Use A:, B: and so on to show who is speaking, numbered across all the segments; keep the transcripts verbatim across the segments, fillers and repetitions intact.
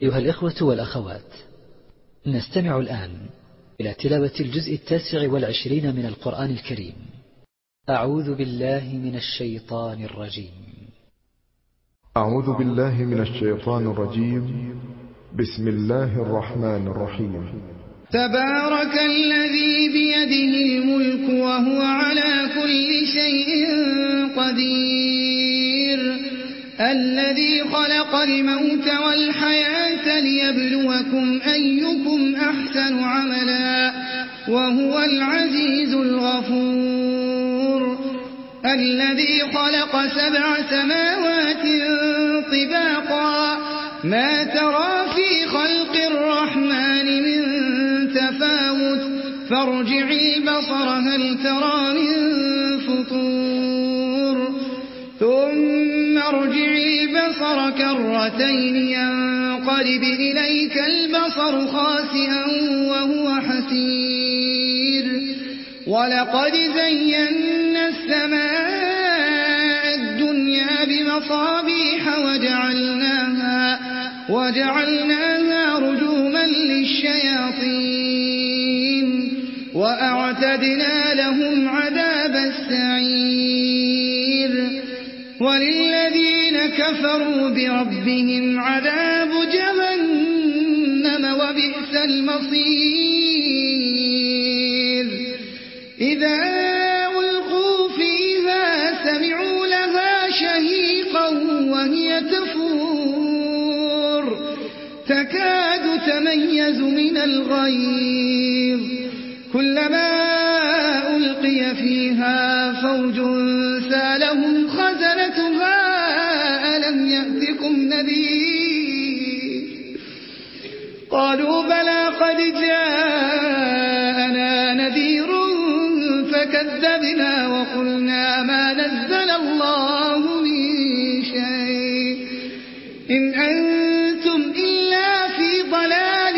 A: أيها الإخوة والأخوات، نستمع الآن إلى تلاوة الجزء التاسع والعشرين من القرآن الكريم. أعوذ بالله من الشيطان الرجيم.
B: أعوذ بالله من الشيطان الرجيم. بسم الله الرحمن الرحيم.
C: تبارك الذي بيده الملك وهو على كل شيء قدير، الذي خلق الموت والحياة ليبلوكم أيكم أحسن عملا وهو العزيز الغفور، الذي خلق سبع سماوات طباقا ما ترى في خلق الرحمن من تفاوت فارجع البصر هل ترى من فطور ثم ارجع البصر كرتين ينقلب إليك البصر خاسئا وهو حسير، ولقد زينا السماء الدنيا بمصابيح وجعلناها, وجعلناها رجوما للشياطين وأعتدنا لهم عذاب السعير، وللذين كفروا بربهم عذاب جهنم وبئس المصير، إذا ألقوا فيها سمعوا لها شهيقا وهي تفور تكاد تميز من الغيظ، كلما ألقي فيها فوج سألهم خزنتها ألم يأتكم نذير، قالوا بلى قد جاءنا نذير فكذبنا وقلنا ما نزل الله من شيء إن أنتم إلا في ضلال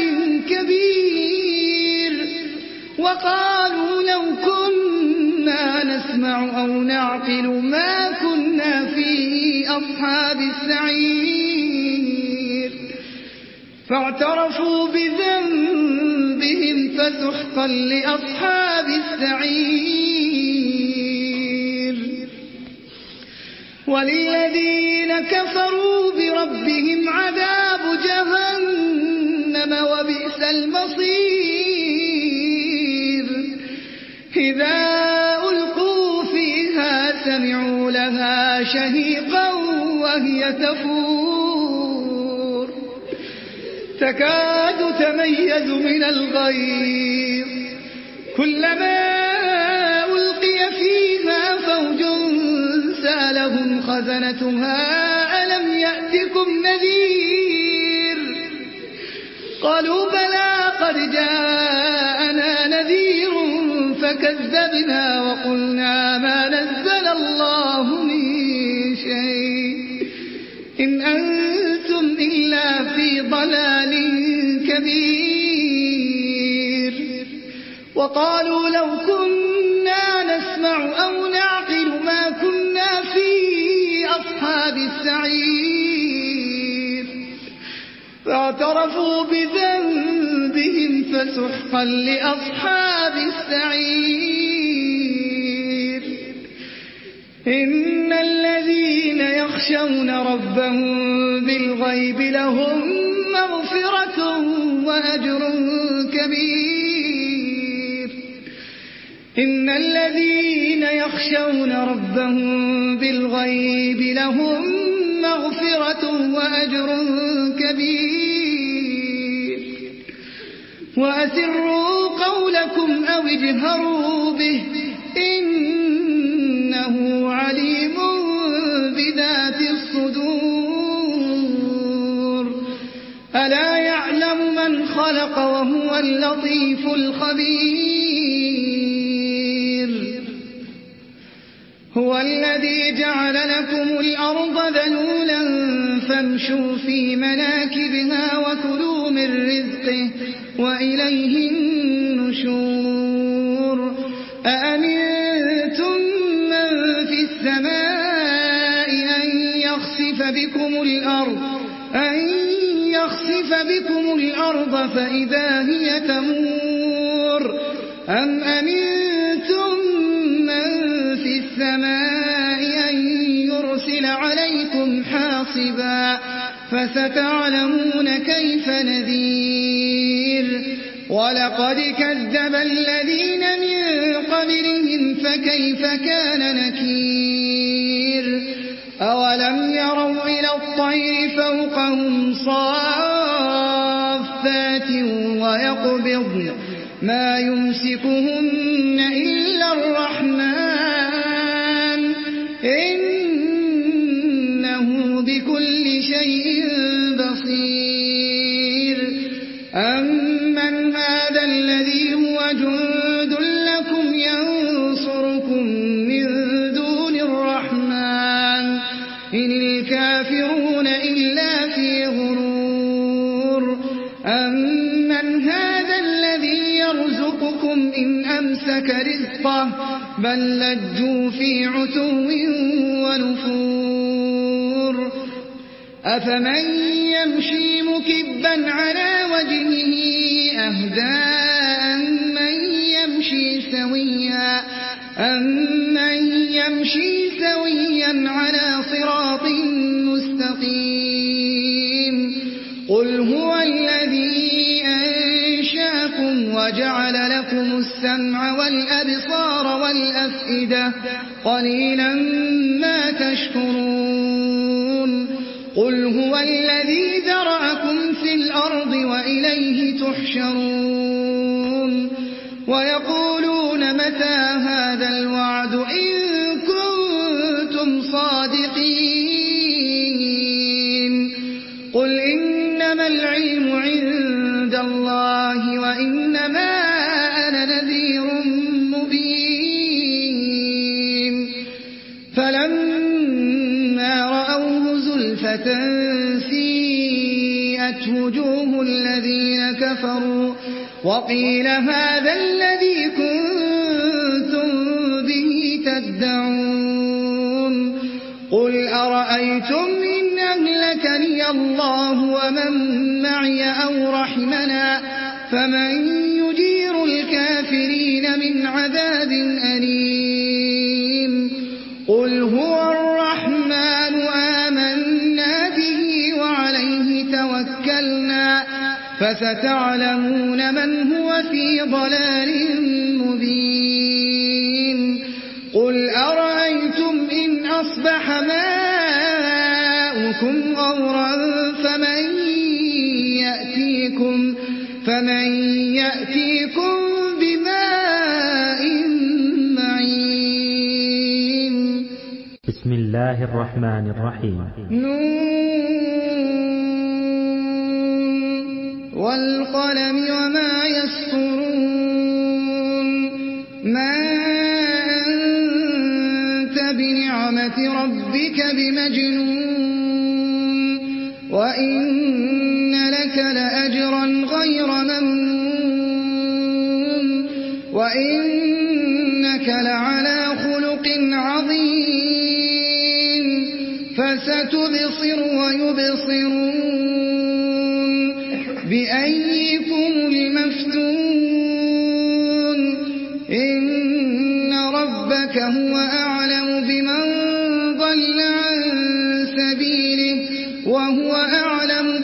C: كبير، وقالوا لو كنا نسمع أو نعقل ما كنا في أصحاب السعير، فاعترفوا بذنبهم فسحقا لأصحاب السعير، وللذين كفروا بربهم عذاب جهنم وبئس المصير، إذا ألقوا فيها سمعوا لها شهيقا وهي تفور تكاد تميز من الغيظ، كلما ألقي فيها فوج سألهم خزنتها ألم يأتكم نذير، قالوا بلى قد جاءنا نذير فكذبنا وقلنا ما نزل الله من شيء إن أنتم إلا في ضلال كبير، وقالوا لو كنا نسمع أو نعقل ما كنا في أصحاب السعير، فاعترفوا بذنبهم فسحقا لأصحاب السعير، إن الذين يخشون ربهم بالغيب لهم مغفرة وأجر كبير، إن الذين يخشون ربهم بالغيب لهم مغفرة وأجر كبير، وأسروا قولكم أو اجهروا به إنه عليم بذات الصدور، ألا يعلم من خلق وهو اللطيف الخبير، هو الذي جعل لكم الأرض ذلولا فامشوا في مناكبها وكلوا من رزقه وإليه النشور، أأمنتم من في السماء أن يخسف بكم الأرض أن يخسف يخسف بكم الأرض فإذا هي تمور أم أمنتم من في السماء أن يرسل عليكم حاصبا فستعلمون كيف نذير ولقد كذب الذين من قبلهم فكيف كان نكير أولم يروا إلى الطير فوقهم صافات ويقبضن ما يمسكهن إلا الرحمن إنه بكل شيء بصير أمن هذا الذي هو جند لكم ينصركم من دون الرحمن إن الكافرون إلا في غرور أمن هذا الذي يرزقكم إن أمسك رزقه بل لجوا في عتو ونفور أفمن يمشي مكبا على وجهه أهدى أمن يمشي سويا أمن يمشي سويا على صراط مستقيم قل هو الذي أنشاكم وجعل لكم السمع والأبصار والأفئدة قليلا ما تشكرون قل هو الذي ذرأكم في الأرض وإليه تحشرون ويقولون متى هذا الوعد إن كنتم صادقين قل إنما العلم عند الله وإنما أنا نذير مبين فلما رأوه زلفة سيئت وجوه الذين كفروا وقيل هذا الذي كنتم به تدعون قل أرأيتم إن أهلكني الله ومن معي أو رحمنا فمن يجير الكافرين من عذاب أليم قل هو الرحمن آمنا به وعليه توكلنا فستعلمون من هو في ضلال مبين قل أرأيتم إن أصبح ماؤكم غورا فمن يأتيكم, فمن يأتيكم بماء معين
D: بسم الله الرحمن الرحيم
C: والقلم وما يسطرون ما أنت بنعمة ربك بمجنون وإن لك لأجرا غير ممنون وإنك لعلى خلق عظيم فستبصر ويبصرون بأيكم المفتون إن ربك هو أعلم بمن ضل عن سبيله وهو أعلم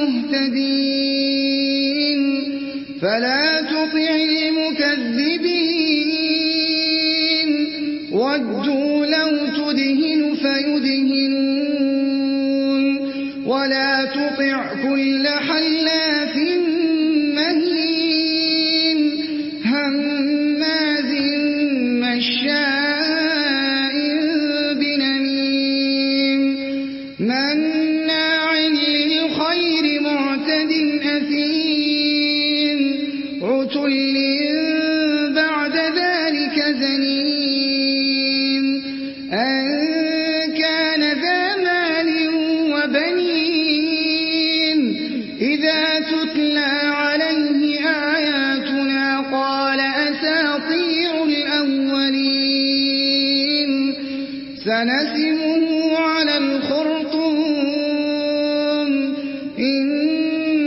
C: بالمهتدين فلا تطع المكذبين ودوا لو تدهن فيدهنون ولا تطع كل حلاف مهين هماز مشاء بنميم مناع للخير معتد أثيم عتل بعد ذلك زنيم أن كان ذا مال وبنين إذا تتلى عليه آياتنا قال أساطير الأولين سنسمه على الخرطوم إنه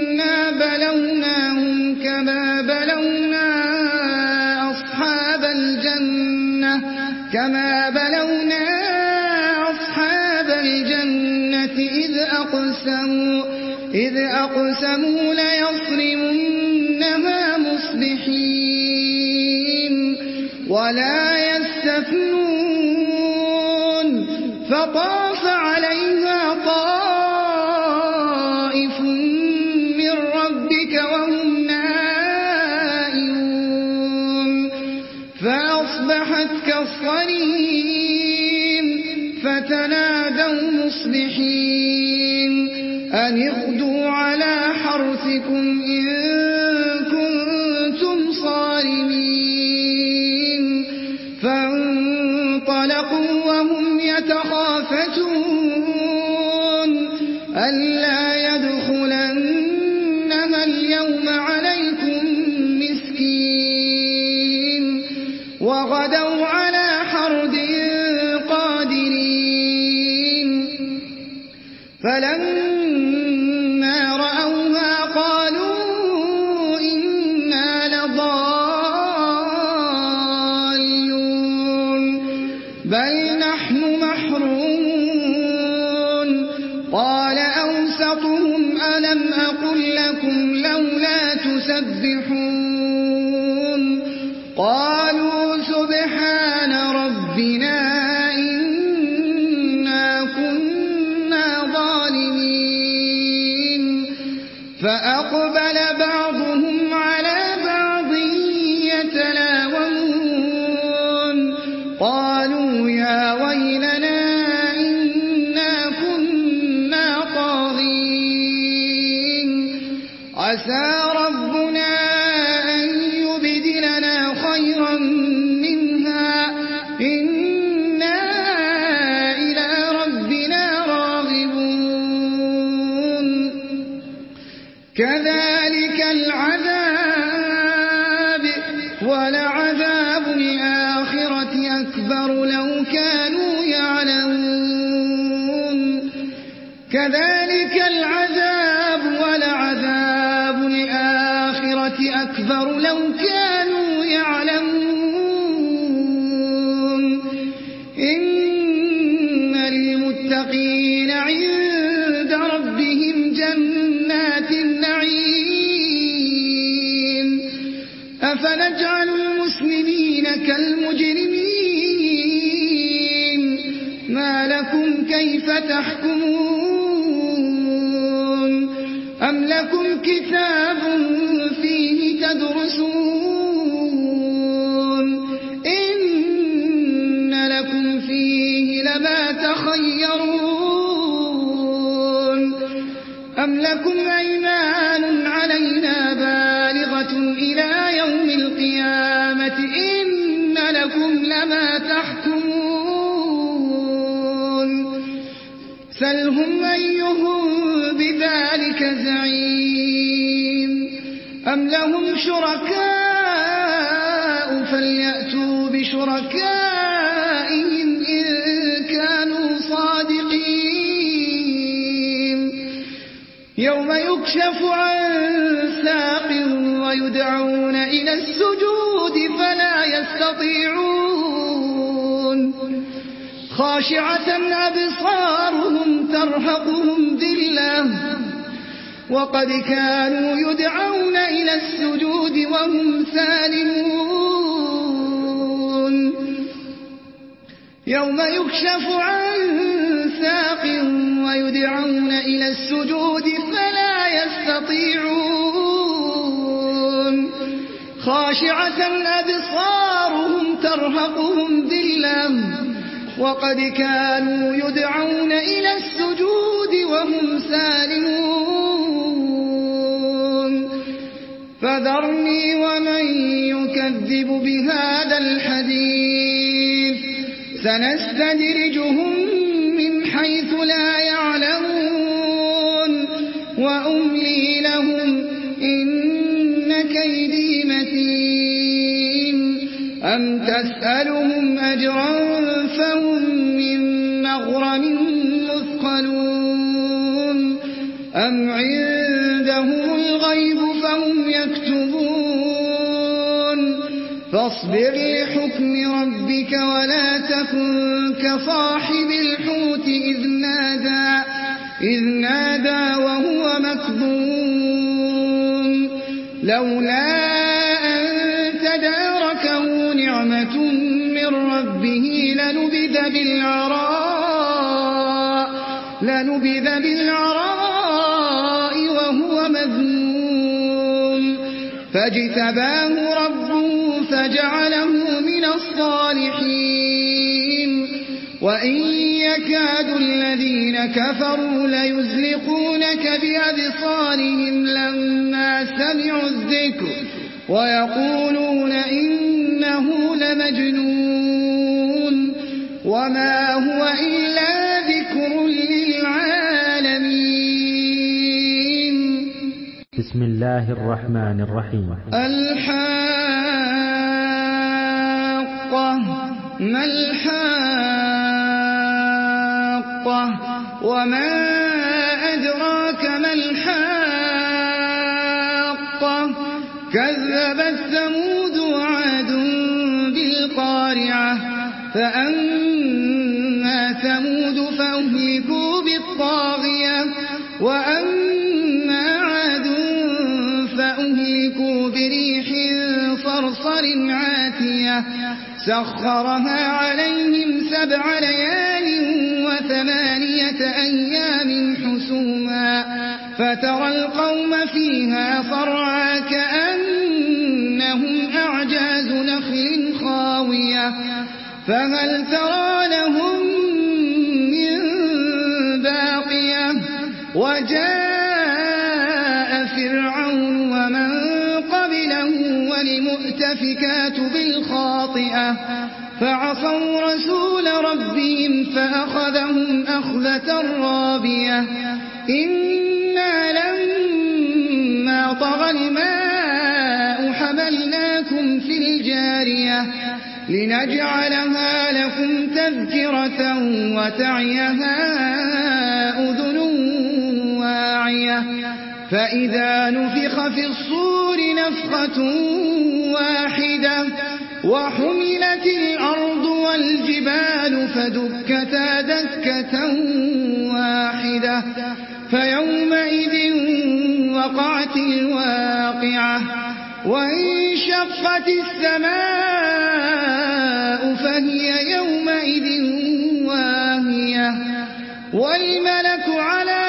C: كما بلونا أصحاب الجنة إذ أقسموا إذ أقسموا ليصرمنها مصبحين ولا يستثنون فطاف عليها طائف من ربك وهم نائمون فأصبحت كالصريم فتنادوا مصبحين أن اغدوا على حرثكم إن كنتم صارمين فانطلقوا وهم يتخافتون ألا يدخلنها اليوم عليكم مسكين وغدوا على حرد قادرين فلما رأوها قالوا إنا لضالون بل نحن محرومون قال أوسطهم ألم أقل لكم لولا تسبحون قالوا سبحان ربنا فأقبل بعضهم على بعض يتلاومون قالوا يا ويلنا إنا كنا طاغين عسى ربنا أن يبدلنا خيرا منها إنا إلى ربنا راغبون كذلك العذاب ولعذاب الآخرة أكبر لو كانوا يعلمون كذلك العذاب ولعذاب الآخرة أكبر لو كانوا يعلمون إن للمتقين عند ربهم جنات النعيم أفنجعل المسلمين كالمجرمين ما لكم كيف تحكمون أم لكم كتاب فيه تدرسون إن لكم فيه لما تخيرون أم لكم أيمان علينا بالغة إلى يوم القيامة إن لكم لما تحكمون سلهم أيهم بذلك زعيم أم لهم شركاء فليأتوا بشركائهم إن كانوا صادقين يوم يكشف عن ساق ويدعون إلى السجود فلا يستطيعون خاشعة أبصارهم ترهقهم ذلة وقد كانوا يدعون إلى السجود وهم سالمون يوم يكشف عن ساق ويدعون إلى السجود فلا يستطيعون خاشعة أبصارهم ترهقهم ذلة وقد كانوا يدعون إلى السجود وهم سالمون فذرني ومن يكذب بهذا الحديث سنستدرجهم من حيث لا يعلمون وأملي لهم إن كيدي متين أم تسألهم أجرا فهم من مغرم مثقلون أم عندهم الغيب فهم يكتبون فاصبر لحكم ربك ولا تكن كصاحب الحوت إذ نادى, إذ نادى وهو مكظوم لولا أن تداركه نعمة من ربه لنبذ بالعراء, لنبذ بالعراء وهو مذموم فاجتباه ربه فجعله من الصالحين وإن يكاد الذين كفروا ليزلقونك بأبصارهم لما سمعوا الذكر ويقولون إنه لمجنون وما هو إلا ذكر للعالمين.
D: بسم الله الرحمن الرحيم.
C: الحاقة ما الحاقة وما أدراك ما الحاقة كذبت ثمود وعاد بالقارعة فأما ثمود فأهلكوا بالطاغية وأما عاد فأهلكوا بريح صرصر عاتية سخرها عليهم سبع ليال وثمانية أيام حسوما فترى القوم فيها صرعا كأنهم أعجاز نخل خاوية فهل ترى لهم من باقية وجاء فرعون ومن قبله والمؤتفكات بالخاطئة فعصوا رسول ربهم فأخذهم أخذة رابية إنا لما طغى الماء حملناكم في الجارية لنجعلها لكم تذكرة وتعيها أذن واعية فإذا نفخ في الصور نفخة واحدة وحملت الأرض والجبال فدكتا دكة واحدة فيومئذ وقعت الواقعة وانشقت السماء فهي يومئذ واهية والملك على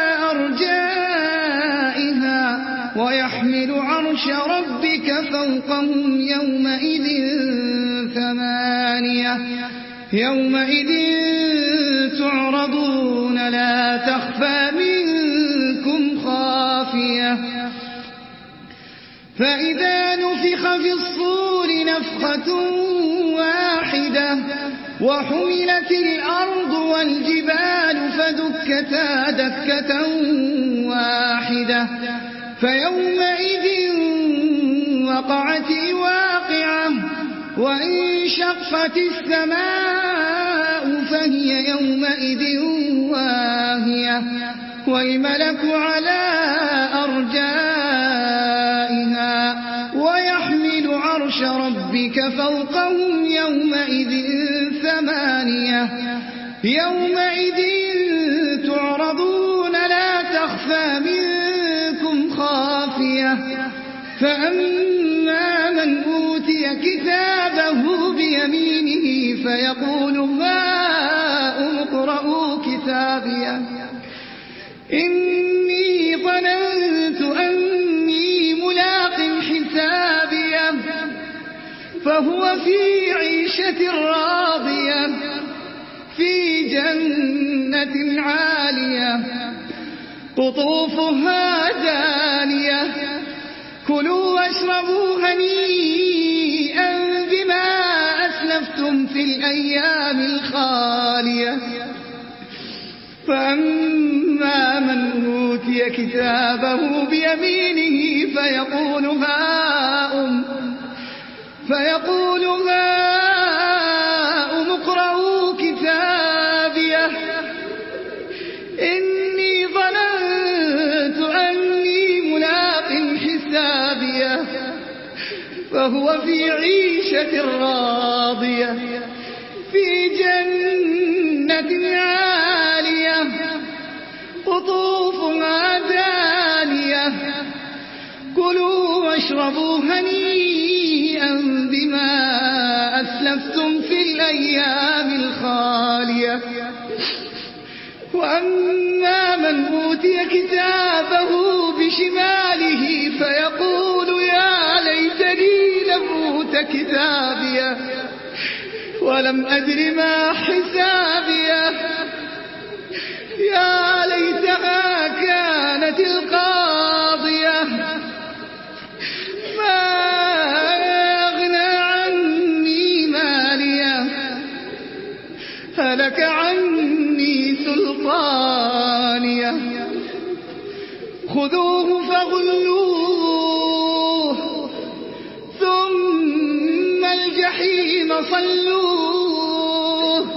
C: أرجائها ويحمل عرش ربك فوقهم يومئذ ثمانية يومئذ تعرضون لا تخفى منكم خافية فإذا نفخ في الصور نفخة واحدة وحملت الأرض والجبال فدكتا دكة واحدة فيومئذ وقعت الواقعة وانشقت السماء فهي يومئذ واهية والملك على أرجائها ويحمل عرش ربك فوقهم يومئذ ثمانية يومئذ تعرضون لا تخفى منكم خافية فأما من أوتي كتابه بيمينه فيقول هاؤم اقرءوا كتابيه إني ظننت أني ملاق حسابيه فهو في عيشة راضية في جنة عالية قطوفها دانية كلوا واشربوا هنيئا بما أسلفتم في الأيام الخالية فأما من أوتي كتابه بيمينه فيقول هاؤم فيقول هاؤم اقرءوا كتابيه إني ظننت أني ملاق حسابيه فهو في عيشة راضية في جنة عالية قطوفها دانية كلوا واشربوا هنيئا بما أسلفتم في الأيام الخالية وأما من أوتي كتابه بشماله فيقول يا ليتني لم أوت كتابيه ولم أدر ما حسابيه يا ليتها كانت القاضية ما أغنى عني ماليه هلك عني سلطانيه خذوه فغلوه ثم الجحيم صلوه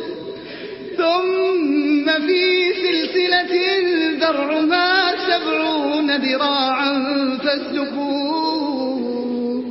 C: ثم في سلسلة ذرعها سبعون ذراعا فاسلكوه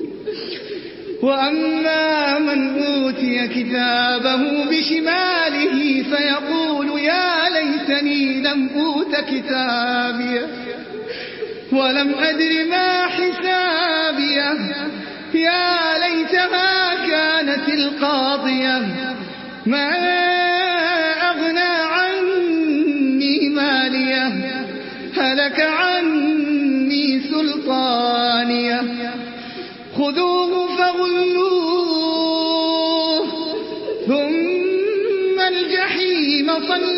C: وأما من أوتي كتابه بشماله فيقول يا ليتني لم أوت كتابيه ولم أدر ما حسابيه يا ليتها كانت القاضية ما أغنى عني ماليه هلك عني سلطانيه خذوه فغلوه ثم الجحيم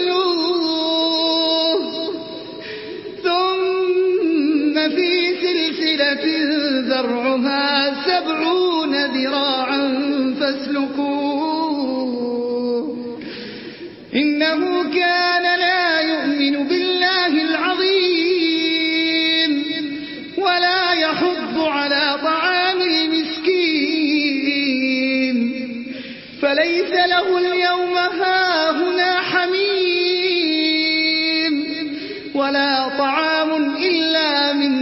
C: صلوه ثم في سلسلة ذرعها سبعون ذراعا فاسلكوه إنه كان لا يؤمن بالله العظيم ولا يحض على طعام المسكين فليس له اليوم هاهنا حميم ولا طعام إلا من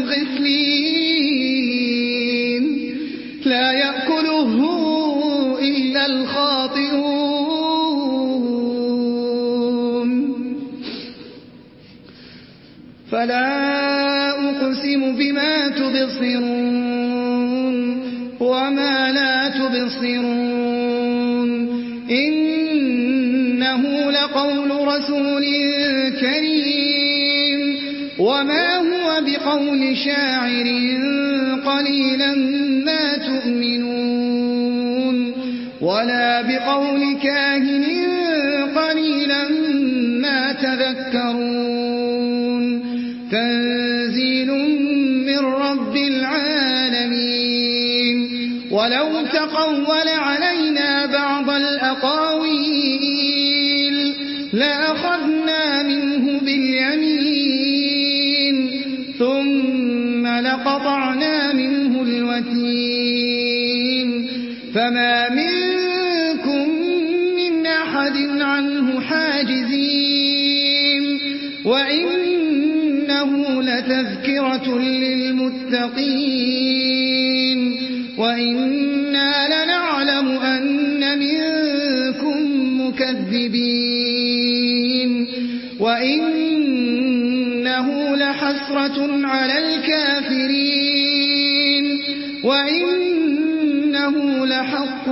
C: غسلين لا يأكله إلا الخاطئون فلا أقسم بما تبصرون وما لا تبصرون إنه لقول رسول كريم وما هو بقول شاعر قليلا ما تؤمنون ولا بقول كاهن قليلا ما تذكرون تنزيل من رب العالمين ولو تقول علينا بعض الأقاويل لأخذنا منه باليمين ثم لقطعنا منه الوتين فما منكم من أحد عنه حاجزين وإنه لتذكرة للمتقين وإنا لنعلم أن منكم مكذبين وإنه لحسرة على الكافرين وإنه لحق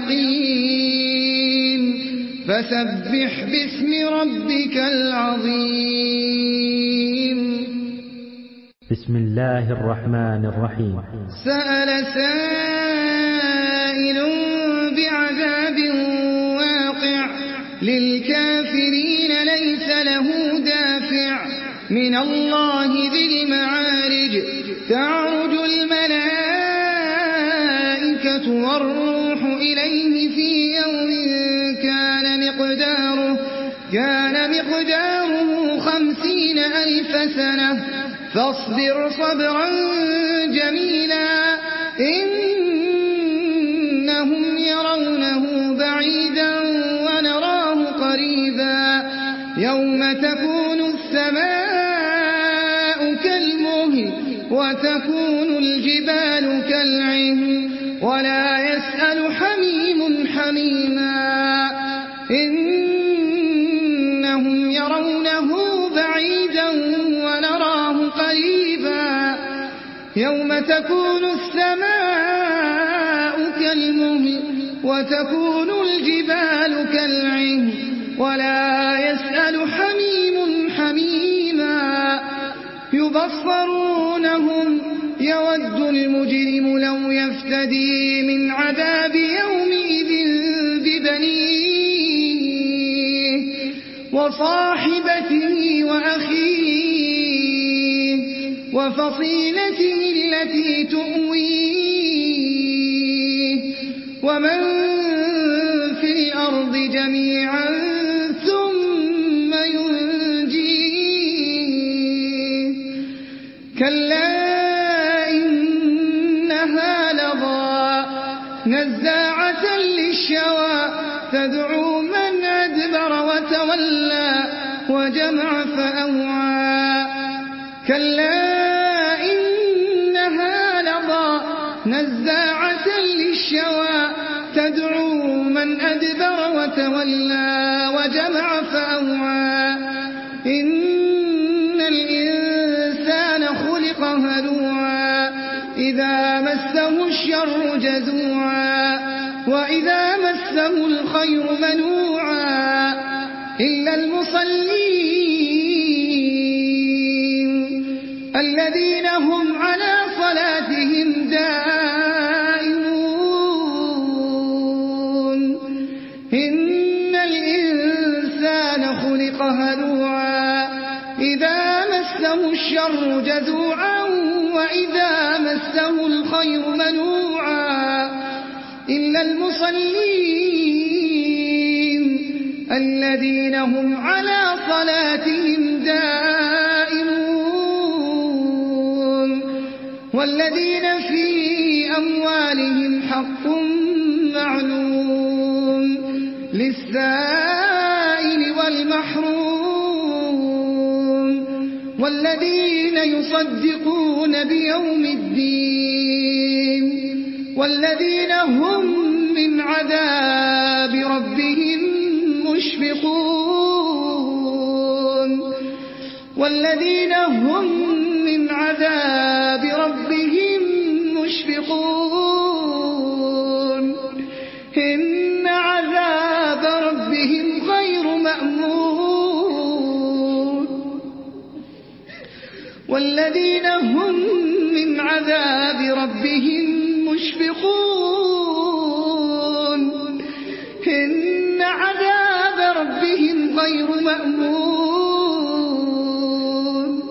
C: اليقين فسبح باسم ربك العظيم
D: بسم الله الرحمن الرحيم
C: سأل سائل بعذاب واقع للكافرين ليس له دافع من الله ذي المعارج تعرج الملائكة والروح إليه في يوم كان مقداره كان مقداره خمسين ألف سنة فاصبر صبرا جميلا إنهم يرونه بعيدا ونراه قريبا يوم تكون السماء كالمهل وتكون الجبال كالعهن ولا يسأل حميم حميما إنهم يرونه بعيدا ونراه قريبا يوم تكون السماء كالمهل وتكون الجبال كالعهن ولا يسأل حميم حميما يبصرونهم يود المجرم لو يفتدي من عذاب يومئذ ببنيه وصاحبته وأخيه وفصيلته التي تؤويه ومن في الأرض جميعا ثم ينجيه كلا إنها لظى نزاعة للشوى تدعو من أدبر وتولى وجمع فأوعى كلا إنها لظى نزاعة للشوى تدعو من أدبر وتولى وجمع فأوعى إن الإنسان خلق هلوعا إذا مسه الشر جزوعا وإذا مسه الخير منوعا إلا المصلين الذين هم على صلاتهم دائمون إن الإنسان خلق هلوعا إذا مسه الشر جزوعا وإذا مسه الخير منوعا إلا المصلين الذين هم على صلاتهم دائمون والذين في أموالهم حق معلوم للسائل والمحروم والذين يصدقون بيوم الدين والذين هم من عذاب ربهم مشفقون والذين هم من عذاب ربهم مشفقون إن عذاب ربهم غير مأمون والذين هم من عذاب ربهم مشفقون إن عذاب ربهم غير مأمون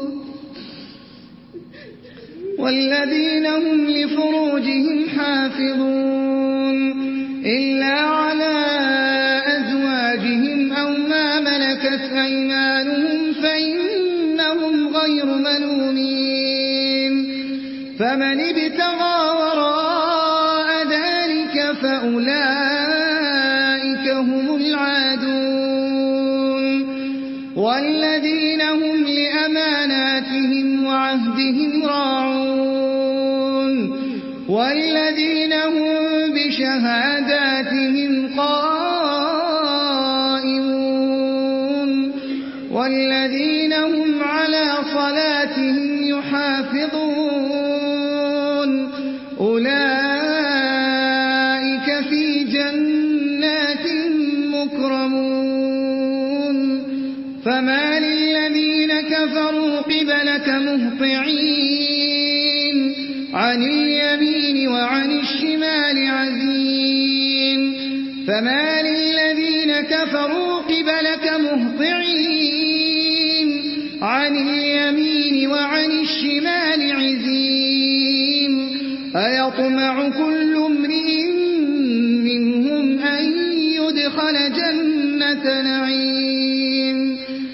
C: والذين هم لفروجهم حافظون إلا على أزواجهم أو ما ملكت أيمانهم فإنهم غير ملومين فمن ابتغى وراء ذلك فأولئك هم العادون والذين هم لأماناتهم وعهدهم راعون والذين هم بشهاداتهم قائمون والذين هم على صلاتهم يحافظون أولئك في جنات مكرمون فما للذين كفروا قبلك مهطعين عن اليمين وعن الشمال عزين فما للذين كفروا قبلك مهطعين عن اليمين وعن الشمال عزين أيطمع كل امرئ منهم أن يدخل جنة نعيم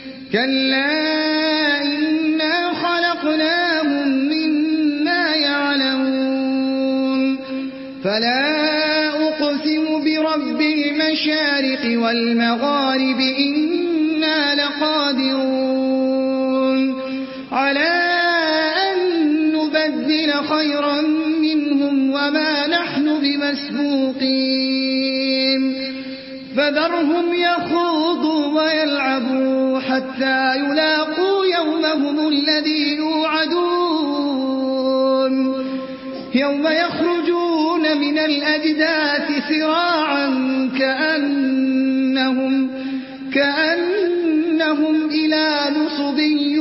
C: كلا إنا خلقناهم مما يعلمون فلا أقسم برب المشارق والمغارب إنا لقادرون على أن نبدل نبدل خيرا منهم وما نحن بمسبوقين فذرهم يخوضوا ويلعبوا حتى يلاقوا يومهم الذي يوعدون يوم يخرجون من الأجداث سراعا كأنهم, كأنهم إلى نصب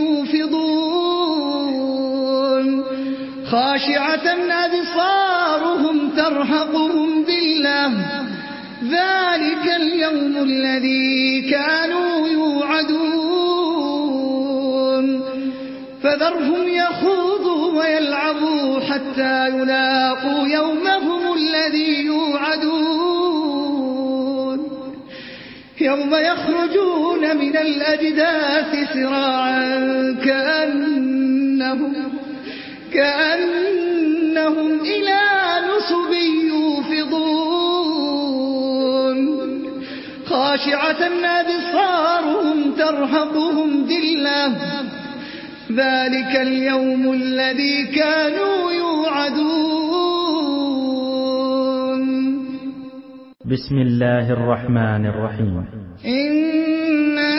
C: يوفضون خاشعة أبصارهم ترهقهم ذلة ذلك اليوم الذي كانوا يوعدون فذرهم يخوضوا ويلعبوا حتى يلاقوا يومهم الذي يوعدون يوم يخرجون من الأجداث سراعا كأنهم, كأنهم إلى نصب يوفضون خاشعة أبصارهم ترهقهم ذلة ذلك اليوم الذي كانوا يوعدون.
D: بسم الله الرحمن الرحيم.
C: إنا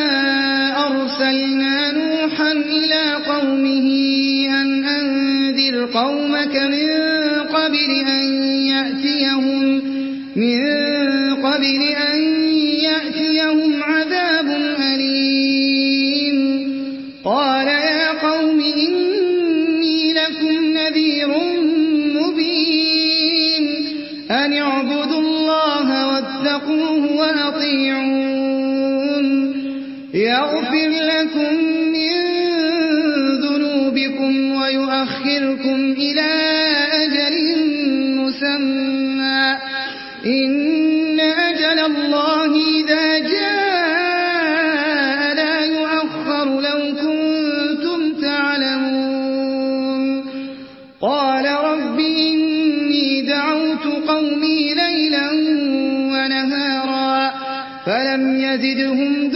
C: أرسلنا نوحا إلى قومه أن أنذر قومك من قبل أن يأتيهم من قبل أن يأتيهم عذاب أليم قال يا قوم إني لكم نذير مبين أن اعبدوا الله واتقوه وأطيعون يغفر لكم من ذنوبكم ويؤخركم إلى أجل مسمى إن أجل الله إذا جاء لا يؤخر لو كنتم تعلمون قال رب إني دعوت قومي ليلا ونهارا فلم يزدهم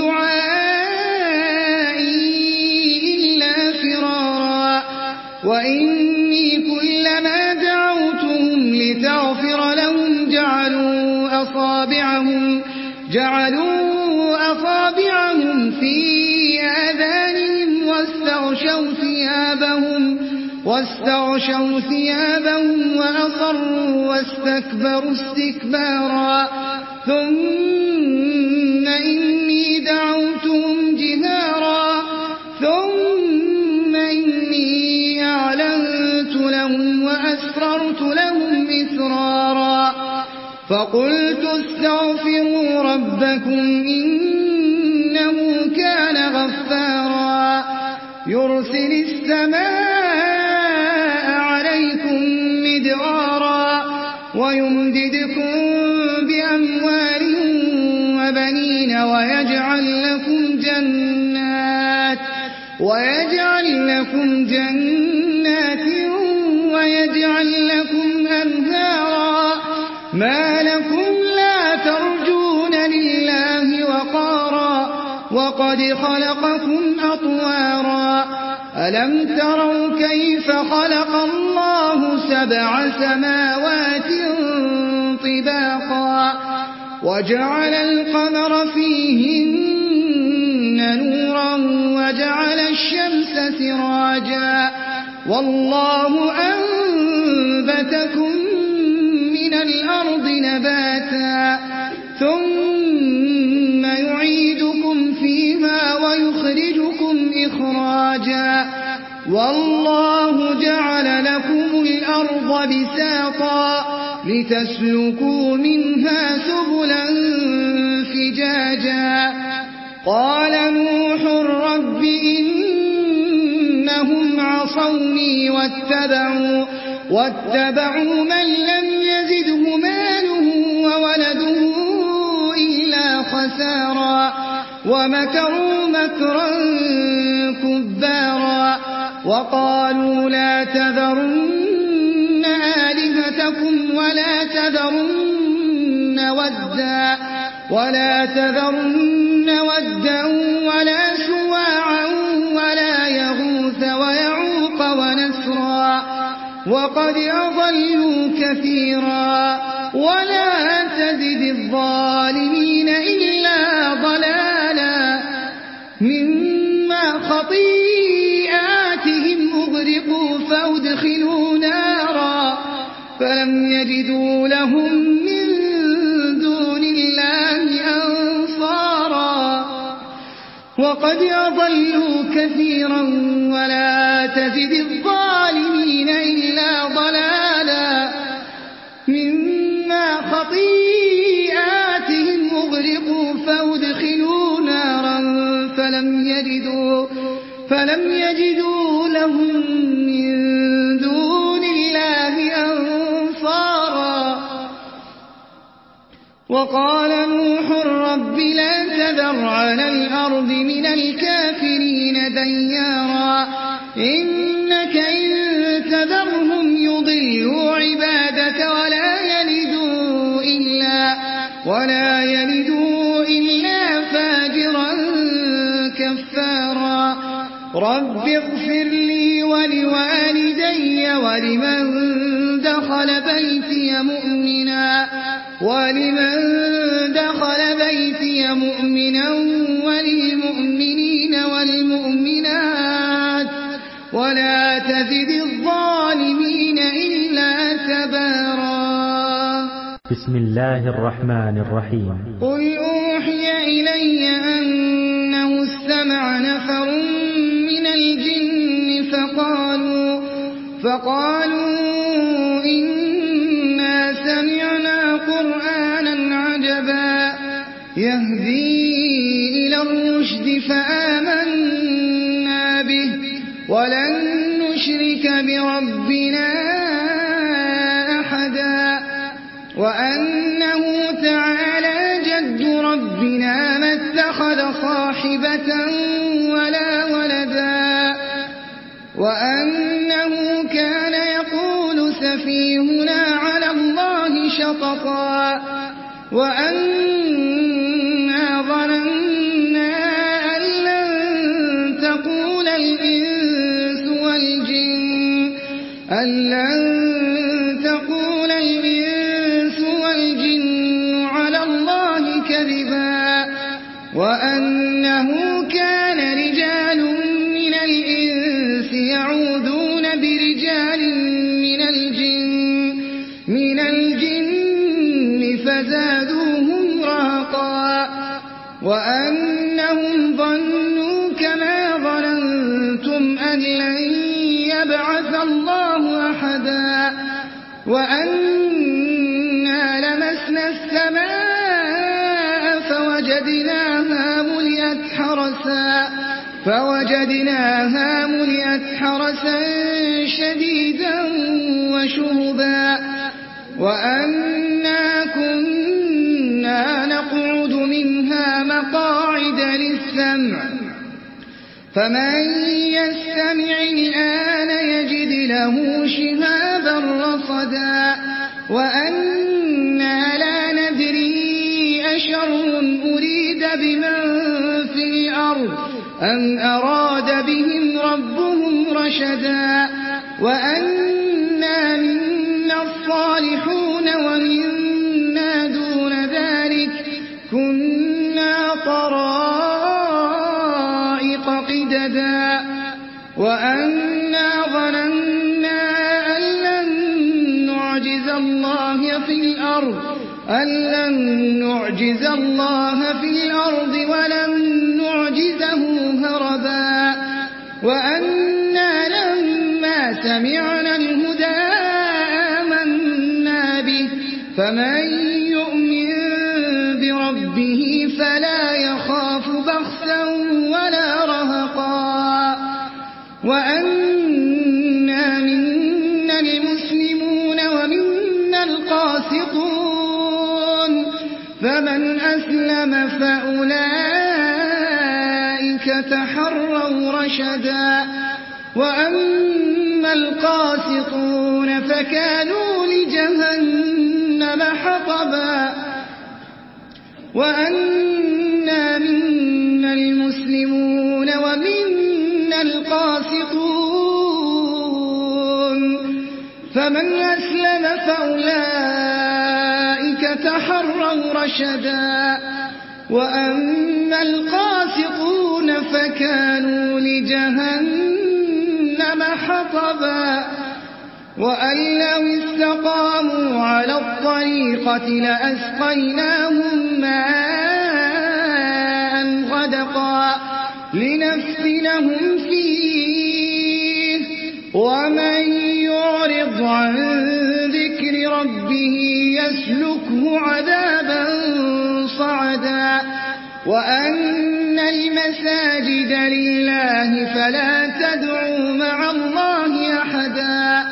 C: دعائي إلا فرارا وإني كلما دعوتهم لتغفر لهم جعلوا أصابعهم جعلوا أصابعهم في آذانهم واستغشوا ثيابهم واستغشوا ثيابهم وأصروا واستكبروا استكبارا ثم إني دعوتهم جهارا ثم إني أعلنت لهم وأسررت لهم إسرارا فقلت استغفروا ربكم إنه كان غفارا يرسل السماء عليكم مدرارا ويمددكم بأموال وبنين ويجعل لكم جنات ويجعل لكم جنات ويجعل لكم أنهارا ما لكم لا ترجون لله وقارا وقد خلقكم أطوارا ألم تروا كيف خلق الله سبع سماوات طباقا وجعل القمر فيهن نورا وجعل الشمس سراجا والله أنبتكم من الأرض نباتا ثم يعيدكم فيها ويخرجكم إخراجا والله جعل لكم الأرض بساطا لتسلكوا منها سبلا فجاجا قال نوح رب إنهم عصوني واتبعوا واتبعوا من لم يزده ماله وولده إلا خسارا ومكروا مكرا كبارا وقالوا لا تذرن آلهتكم ولا تذرن ودا ولا تذرن ودا ولا سواعا ولا يغوث ويعوق ونسرا وقد أضلوا كثيرا ولا تزد الظالمين إلا ضلالا مما خطيئاتهم أغرقوا فأدخلوا نارا فلم يجدوا لهم من دون الله أنصارا وقد أضلوا كثيرا ولا تزد الظالمين إلا ضلالا مما خطيئاتهم أغرقوا فأدخلوا نارا فلم يجدوا, فلم يجدوا لهم من دون الله أنصارا وقال نوح رب لا تذر على الأرض من الكافرين ديارا إنك إن تذرهم يضلوا عبادك ولا يلدوا إلا, ولا يلدوا إلا فاجرا كفارا رب اغفر لي ولوالدي ولمن دخل بيتي مؤمنا ولمن دخل بيتي مؤمنا وللمؤمنين والمؤمنات ولا تزد الظالمين إلا تبارا
D: بسم الله الرحمن الرحيم
C: قل أوحي إلي أنه استمع نفر من الجن فقالوا, فقالوا إنا سمعنا قرآنا عجبا يهدي إلى الرشد فآمنا به ولن نشرك بربنا أحدا وأنه تعالى جد ربنا ما اتخذ صاحبة ولا ولدا وأنه كان يقول سفيهنا على الله شططا وأنا ظننا أن لن تقول الإنس والجن أن لن تقول الإنس والجن على الله كذبا وأنه كان رجال من الإنس يعوذون برجال من الجن من الجن فزادوهم رهقا وأنهم ظنوا كما ظننتم أن لن يبعث الله أحدا وأنا لمسنا السماء فوجدناها ملئت حرسا فوجدناها ملئت حرسا شديدا وشهبا وأنا كنا نقعد منها مقاعد للسمع فمن يستمع الآن يجد له شهابا رصدا وأنا لا ندري أشر أريد بمن في الأرض أم أراد بهم ربهم رشدا وأنا منا الصالحون ومنا دون ذلك كنا طرائق قددا وأنا ظننا أن لن نعجز الله في الأرض أن لن نعجز الله في الأرض ولن نعجزه هربا وأنا لما سمعنا الهدى آمنا به فمن يؤمن بربه فلا يخاف بخسا ولا رهقا وأنا منا المسلمون ومنا القاسطون فمن أسلم فأولئك تحروا رشدا وأما القاسطون فكانوا لجهنم حطبا وأنا منا المسلمون ومنا القاسطون فمن أسلم فأولئك تحروا رشدا وأما القاسطون فكانوا لجهنم حطبا وأن لو استقاموا على الطريقة لأسقيناهم ماء غدقا لنفتنهم فيه ومن يعرض عن ذكر ربه يسلكه عذابا صعدا وأن المساجد لله فلا تدعوا مع الله أحدا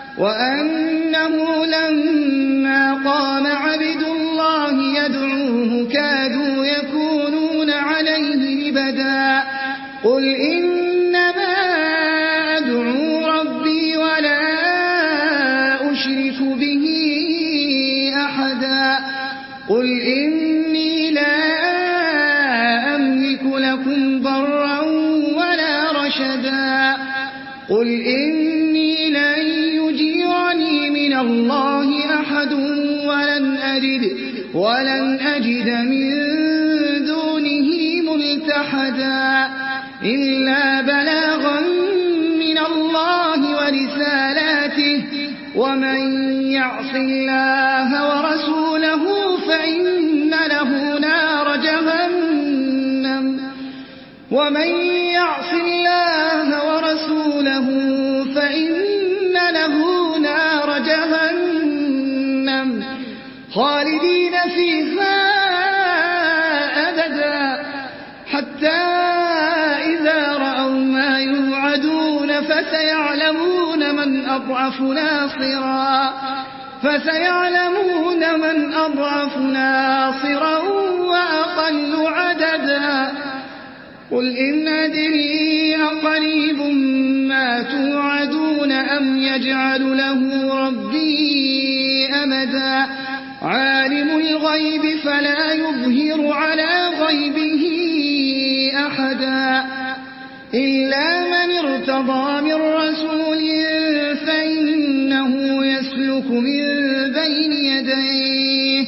C: وأنه لما قام عبد الله يدعوه كادوا يكونون عليه لبدا قل إنما أدعو ربي ولا أشرك به أحدا قل إني لا أملك لكم ضرا ولا رشدا قل إني لن يجيرني من الله أحد ولن أجد ولن أجد من دونه ملتحدا إلا بلاغا من الله ورسالاته ومن يعص الله ورسوله فإن له نار جهنم ومن يعص الله ورسوله فإن له نار جهنم خالدين فيها أبدا حتى إذا رأوا ما يوعدون فسيعلمون من أضعف ناصرا فسيعلمون من أضعف ناصرا وأقل عددا قل إن أدري أقريب ما توعدون أم يجعل له ربي أمدا عالم الغيب فلا يظهر على غيبه أحدا إلا من ارتضى من رسول فإنه يسلك من بين يديه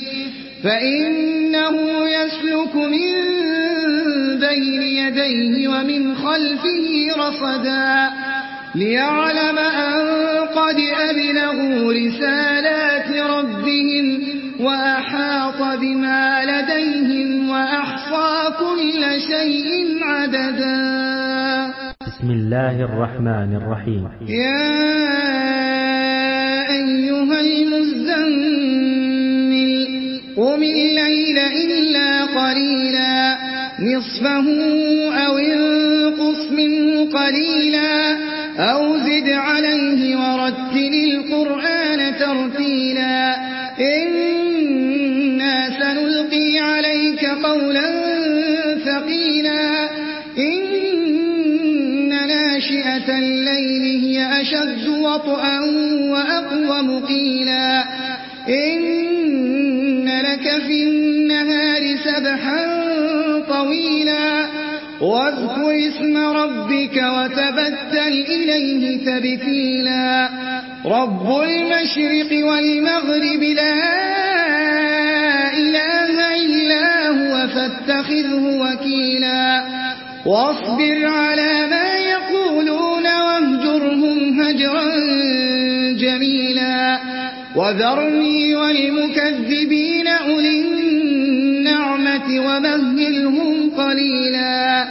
C: فإنه يسلك من بين يديه ومن خلفه رصدا ليعلم أن قد أبلغوا رسالات ربهم وأحاط بما لديهم وأحصى كل شيء عددا.
D: بسم الله الرحمن الرحيم.
C: يا أيها المزمل قم الليل إلا قليلا نصفه أو انقص منه قليلا أو زد عليه ورتل القرآن ترتيلا إنا سنلقي عليك قولا ثقيلا إن ناشئة الليل هي أشد وطئا وأقوم قيلا إن لك في النهار سبحا طويلا واذكر اسم ربك وتبتل إليه تبتيلا رب المشرق والمغرب لا إله إلا هو فاتخذه وكيلا واصبر على ما يقولون واهجرهم هجرا جميلا وذرني والمكذبين أولي النعمة ومهلهم قليلا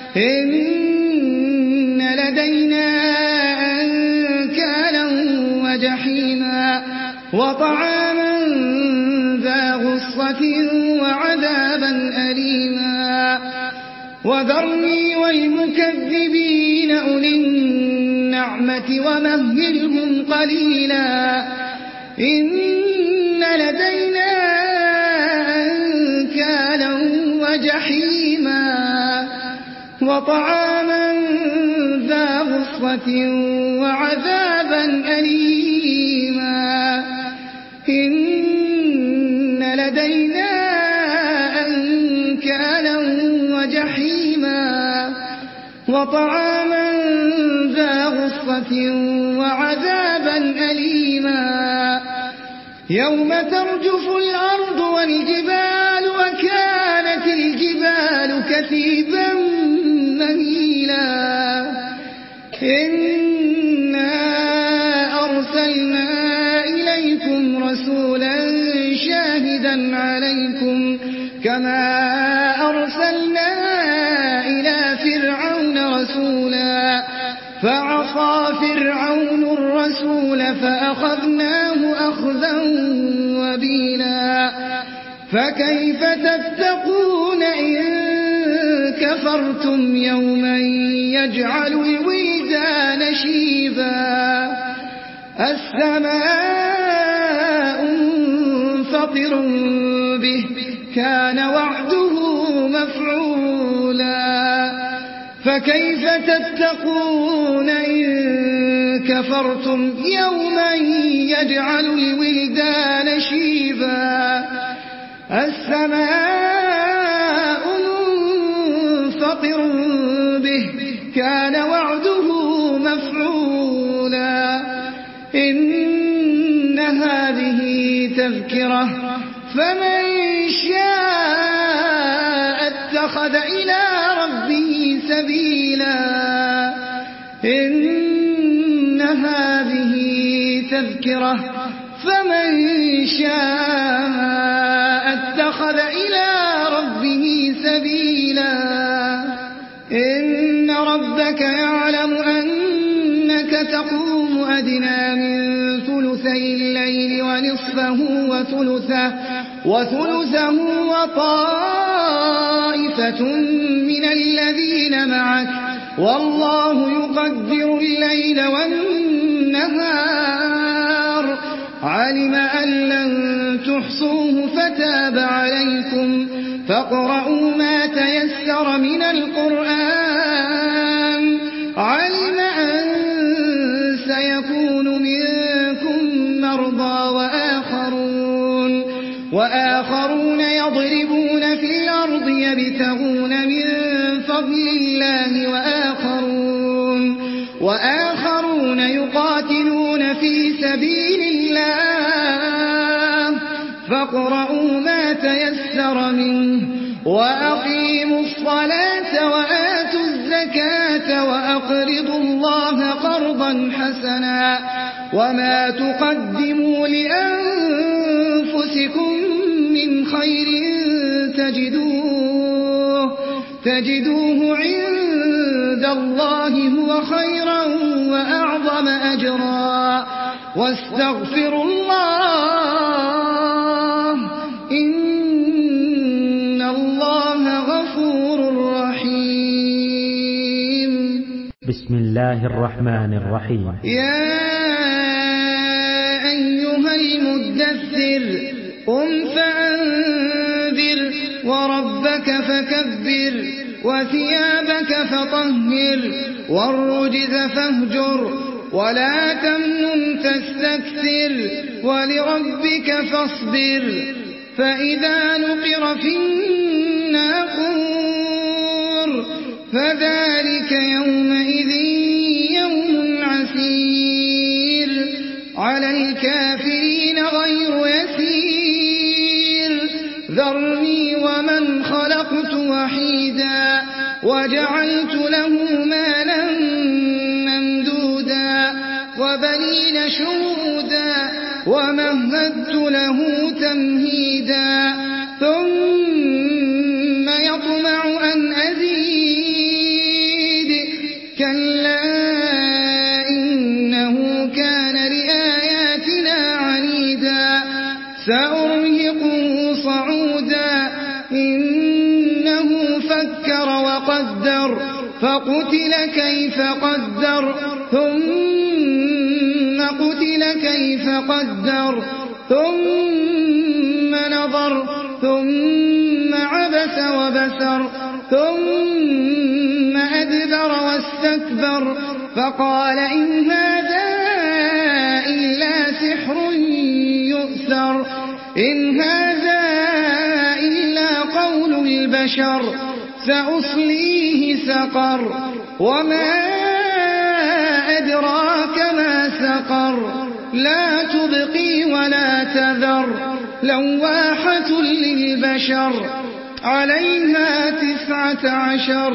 C: إن لدينا أنكالا وجحيما وطعاما ذا غصة وعذابا أليما وذرني والمكذبين أولي النعمة ومهلهم قليلا إن لدينا أنكالا وجحيما وطعاما ذا غصة وعذابا أليما إن لدينا أنكالا وجحيما وطعاما ذا غصة وعذابا أليما يوم ترجف الأرض والجبال وكانت الجبال كثيبا مهيلا إنا أرسلنا إليكم رسولا شاهدا عليكم كما أرسلنا إلى فرعون رسولا فعصى فرعون الرسول فأخذناه أخذا وبيلا فكيف تتقون إن كفرتم يوما يجعل الولدان شيبا السماء منفطر به كان وعده مفعولا فكيف تتقون إن كفرتم يوما يجعل الولدان شيبا السماء منفطر به كان وعده مفعولا إن هذه تذكرة فمن شاء اتخذ إلى ربه سبيلا إن هذه تذكرة فمن شاء اتخذ إلى ربه سبيلا إن ربك يعلم أنك تقوم أدنى من ثلثي الليل ونصفه وثلثه وثلثه وطائفة من الذين معك والله يقدر الليل والنهار علم أن لن تحصوه فتاب عليكم فاقرؤوا ما تيسر من القرآن علم أن سيكون منكم مرضى وآخرون وآخرون يضربون في الأرض يبتغون من فضل الله وآخرون وآخرون يقاتلون في سبيل الله فاقرؤوا ما تيسر منه وأقيموا الصلاة وآتوا الزكاة وأقرضوا الله قرضا حسنا وما تقدموا لأنفسكم من خير تجدوه تجدوه عند الله هو خيرا وأعظم أجرا واستغفروا الله إن الله غفور رحيم
D: بسم الله الرحمن الرحيم
C: يا أيها المدثر قم فأنذر وربك فكبر وثيابك فطهر والرجز فاهجر ولا تمنن تستكثر ولربك فاصبر فإذا نقر في الناقور فذلك يومئذ يوم عسير على الكافرين غير يسير ذرني ومن خلقت وحيدا وجعلت له مالا ممدودا وبنين شهودا ومهدت له تمهيدا ثم يطمع أن أزيد كلا إنه كان لآياتنا عنيدا سأرهقه صعودا إنه فكر وقدر فقتل كيف قدر ثم قتل كيف قدر ثم نظر ثم عبس وبسر ثم أدبر واستكبر فقال إن هذا إلا سحر يؤثر إن هذا إلا قول البشر سأصليه سقر وما أدراك ما سقر لا تبقي ولا تذر لواحة للبشر عليها تسعة عشر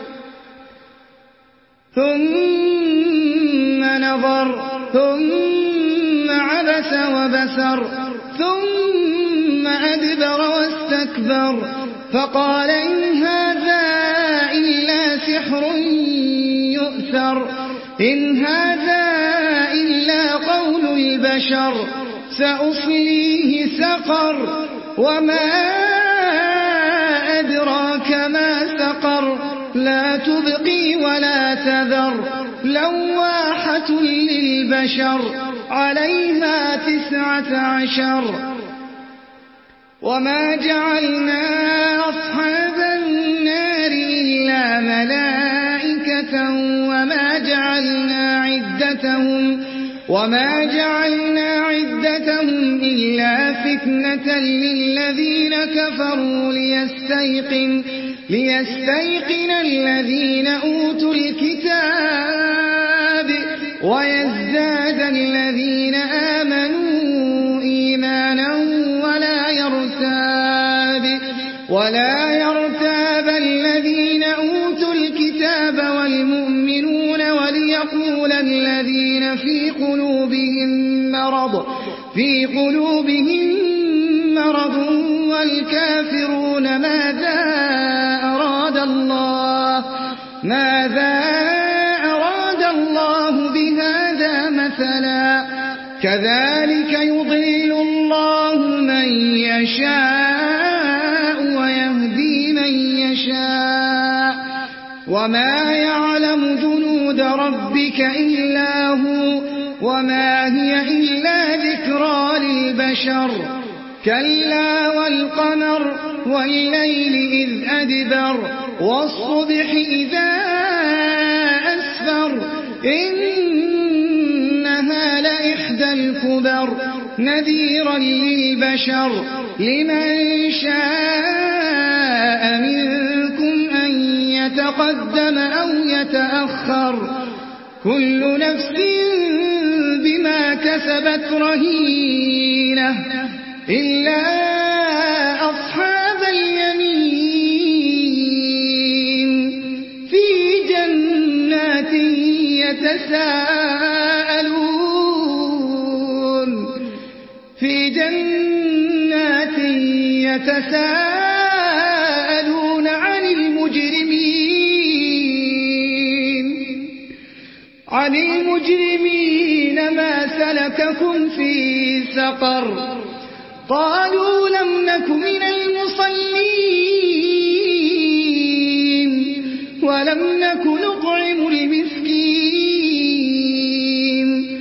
C: ثم نظر ثم عبس وبسر ثم أدبر واستكبر فقال إن هذا إلا سحر يؤثر إن هذا إلا قول البشر سأصليه سقر وما أدراك ما سقر لا تبقي ولا تذر لواحة للبشر عليها تسعة عشر وما جعلنا أصحاب النار إلا ملائكة وما جعلنا عدتهم وما جعلنا عدتهم إلا فتنة للذين كفروا ليستيقن ليستيقن الذين أوتوا الكتاب ويزداد الذين آمنوا إيمانا ولا يرتاب ولا يرتاب الذين أوتوا الكتاب والمؤمنون وليقول الذين في قلوبهم مرض في قلوبهم مرض والكافرون ماذا أراد الله ماذا أراد الله بهذا مثلا كذلك يضل الله من يشاء ويهدي من يشاء وما يعلم جنود ربك إلا هو وما هي إلا ذكرى للبشر كلا والقمر والليل إذ أدبر والصبح إذا أسفر إنها لإحدى الكبر نذيرا للبشر لمن شاء منكم أن يتقدم أو يتأخر كل نفس بما كسبت رهينة إلا أصحاب اليمين في جنات يتساءلون في جنات يتساءلون عن المجرمين عن المجرمين ما سلككم في سقر قالوا لم نك من المصلين ولم نك نطعم المسكين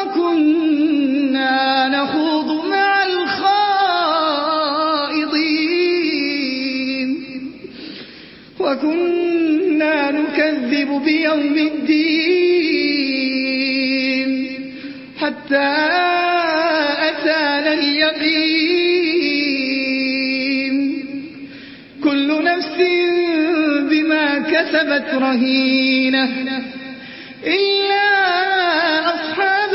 C: وكنا نخوض مع الخائضين وكنا نكذب بيوم الدين حتى أتانا اليقين كل نفس بما كسبت رهينة إلا أصحاب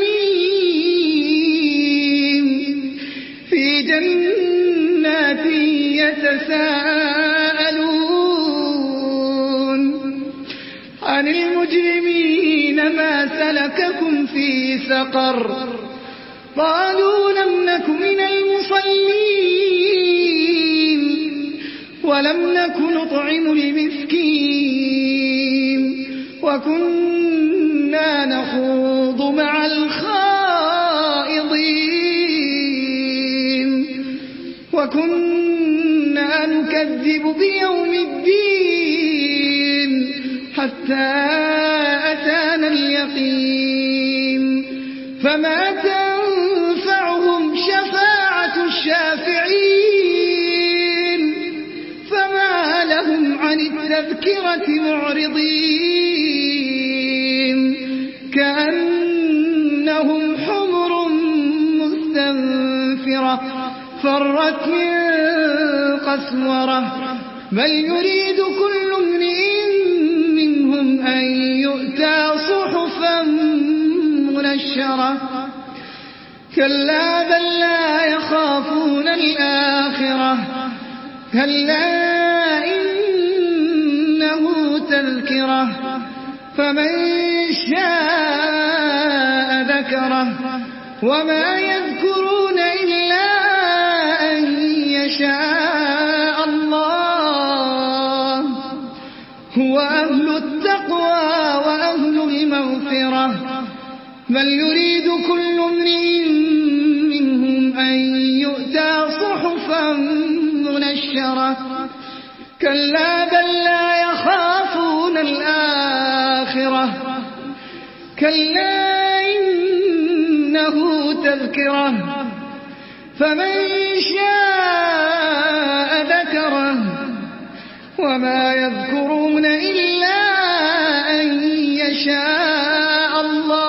C: اليمين في جنات يتساءلون عن المجرمين ما سلككم في سقر قالوا لم نك من المصلين ولم نك نطعم المسكين وكنا نخوض مع الخائضين وكنا نكذب بيوم الدين حتى أتانا اليقين فما تنفعهم شفاعة الشافعين فما لهم عن التذكرة معرضين كأنهم حمر مستنفرة فرت من قسورة بل يريد كل امرئ منهم أن يؤتى صحفا منشرة كلا بل لا يخافون الآخرة كلا إنه تذكرة فمن شاء ذكره وما يذكرون إلا أن يشاء الله هو أهل التقوى وأهل المغفرة بل يريد كل امرئ منهم أن يؤتى صحفا منشرة كلا بل لا يخافون الآخرة كلا إنه تذكرة فمن شاء ذكره وما يذكرون إلا أن يشاء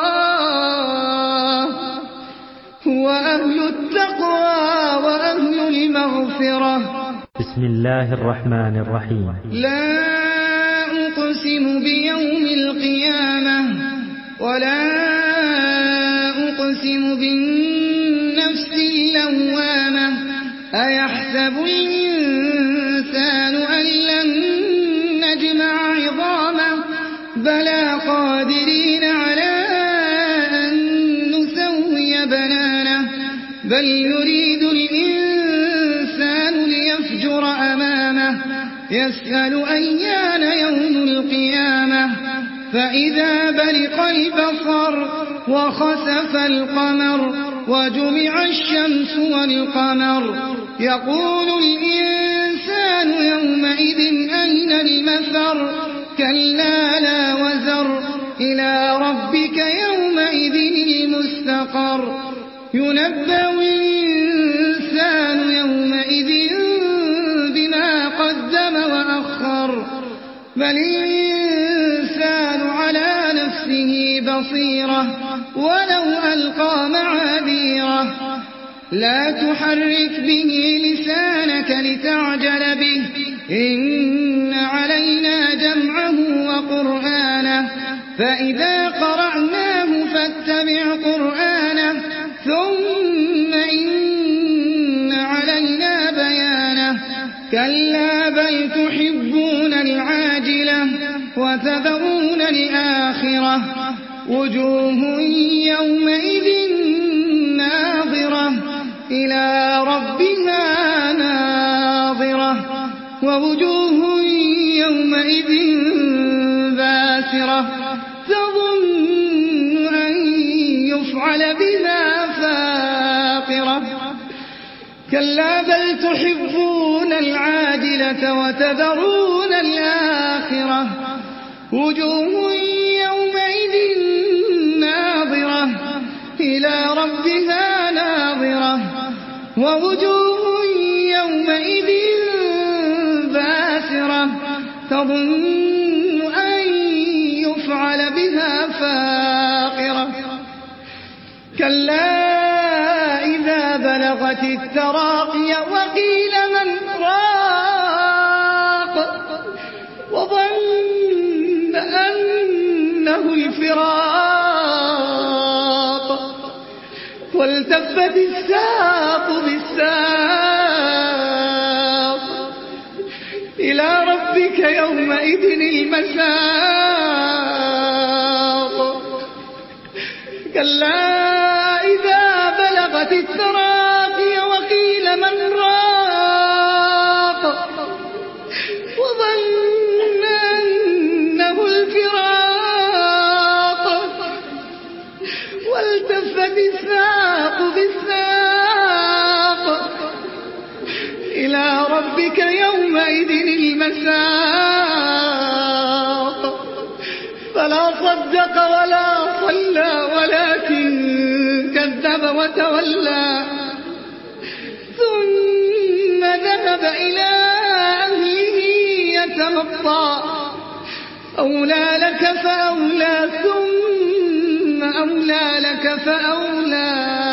C: الله هو أهل التقوى وأهل المغفرة
D: بسم الله الرحمن الرحيم
C: لا أقسم بيوم القيامة ولا أقسم بالنفس اللوامة أيحسب الإنسان أن لن نجمع عظامه بلى قادرين على أن نسوي بنانه بل يريد الإنسان ليفجر أمامه يسأل أيان يوم القيامة فإذا برق البصر وخسف القمر وجمع الشمس والقمر يقول الإنسان يومئذ أين المفر كلا لا وزر إلى ربك يومئذ المستقر ينبأ الإنسان يومئذ بما قدم وأخر بل الإنسان على نفسه بصيرة ولو ألقى معاذيره لا تحرك به لسانك لتعجل به إن علينا جمعه وقرآنه فإذا قرأناه فاتبع قرآنه ثم إن علينا بيانه كلا بل تحبون العاجلة وتذرون الآخرة وجوه يومئذ ناظرة إلى ربها ناظرة ووجوه يومئذ باسرة تظن أن يفعل بها فاقرة كلا بل تحبون العاجلة وتذرون الآخرة وجوه يومئذ ناظرة إلى ربها ناظرة ووجوه يومئذ باسرة تظن أن يفعل بها فاقرة كلا إذا بلغت التراقي وقيل من راق وظن أنه الفراق والتفت الساق بالساق إلى ربك يومئذ المساق كلا إذا بلغت التراقي وقيل من راق وظن أنه الفراق والتفت الساق بالساق إلى ربك يومئذ المساق فلا صدق ولا صلى ولكن كذب وتولى ثم ذهب إلى أهله يتمطى أولى لك فأولى ثم أولى لك فأولى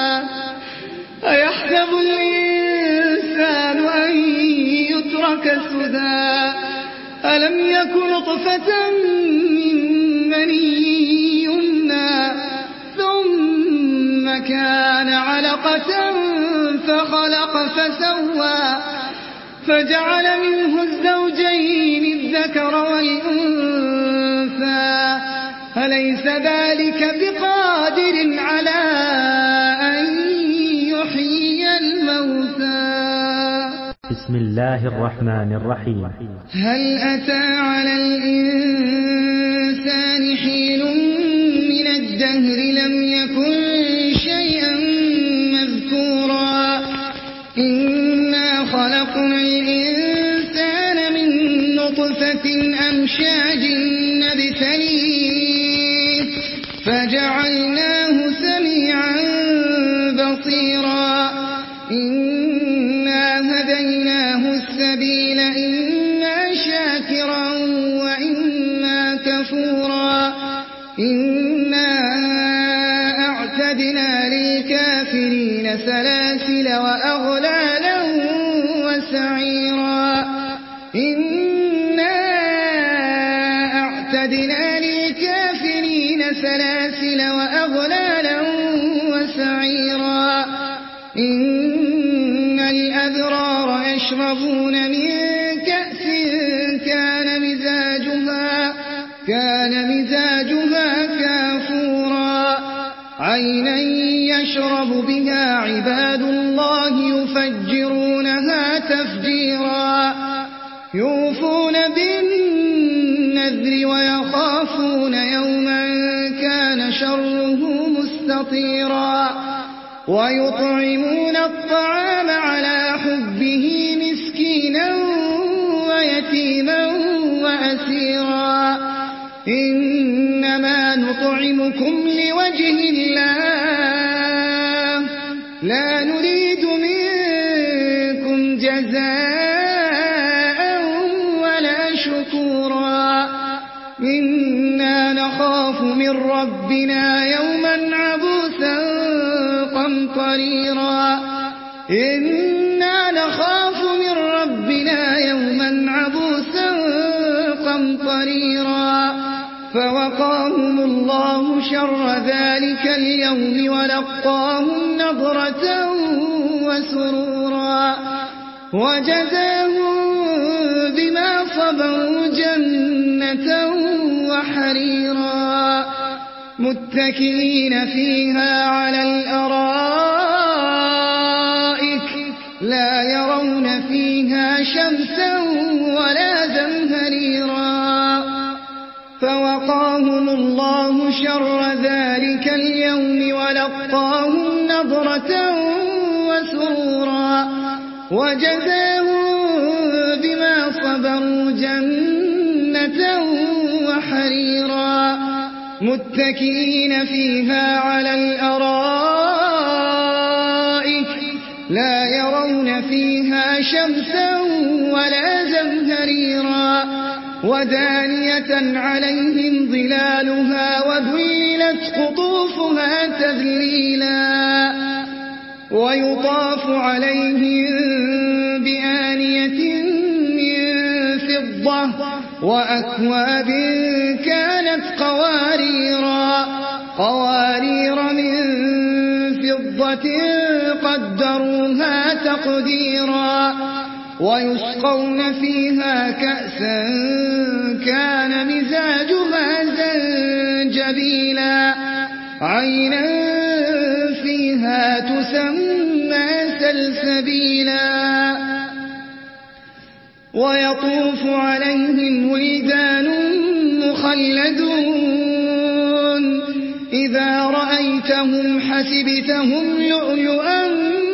C: أيحسب الإنسان أن يترك سدى ألم يكن نطفة من مني يمنى ثم كان علقة فخلق فسوى فجعل منه الزوجين الذكر والأنثى أليس ذلك بقادر على أن يحيي الموتى
D: بسم الله الرحمن الرحيم
C: هل أتى على الإنسان حين من الدهر لم يكن شيئا مذكورا إنا خلقنا الإنسان من نطفة أمشاج نبتليه فجعلناه سميعا بصيرا إنا هديناه السبيل إما شاكرا وإما كفورا إنا أعتدنا للكافرين سلاسل وأغلالا وسعيرا إنا أعتدنا للكافرين سلاسل وأغلالا وسعيرا إن الأبرار يشربون من كأس كان مزاجها كان مزاجها كافورا عينا يشرب بها عباد الله يفجرونها تفجيرا يوفون بالنذر ويخافون يوما كان شره مستطيرا ويطعمون الطعام على حبه مسكينا ويتيما وأسيرا إنما نطعمكم لوجه الله لا نريد منكم جزاء ولا شكورا إنا نخاف من ربنا يوما عبوسا قمطريرا إنا نخاف من ربنا يوما عبوسا قمطريرا فوقاهم الله شر ذلك اليوم ولقاهم نضرة وسرورا وجزاهم بما صبروا جنة وحريرا متكئين فيها على الأرائك لا يرون فيها شمسا ولا زمهريرا فوقاهم الله شر ذلك اليوم ولقاهم نضرة وسرورا وجزاهم بما صبروا جنة وحريرا متكئين فيها على الأرائك لا يرون فيها شمسا ولا زمهريرا ودانية عليهم ظلالها وذللت قطوفها تذليلا ويطاف عليهم بآنية من فضة وأكواب كانت قواريرا قوارير من فضة قدروها تقديرا ويسقون فيها كأسا كان مزاجها زنجبيلا عينا فيها تسمى سلسبيلا ويطوف عليهم ولدان مخلدون إذا رأيتهم حسبتهم لؤلؤا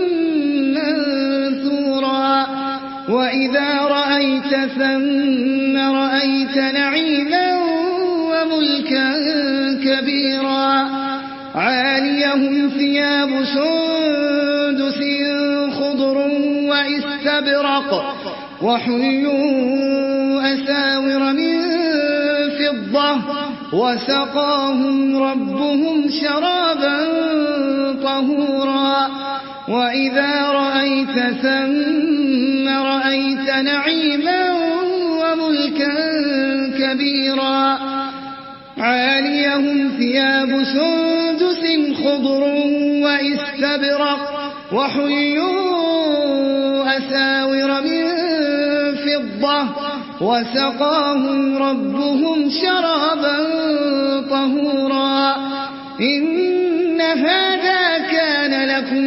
C: منثورا وإذا رأيت ثم رأيت نعيما وملكا كبيرا عاليهم ثياب سندس خضر واستبرق وحلوا أساور من فضة وسقاهم ربهم شرابا طهورا وإذا رأيت ثم رأيت نعيما وملكا كبيرا عاليهم ثياب سندس خضر واستبرق وحلوا أساور من فضة وسقاهم ربهم شرابا طهورا إن هذا كان لكم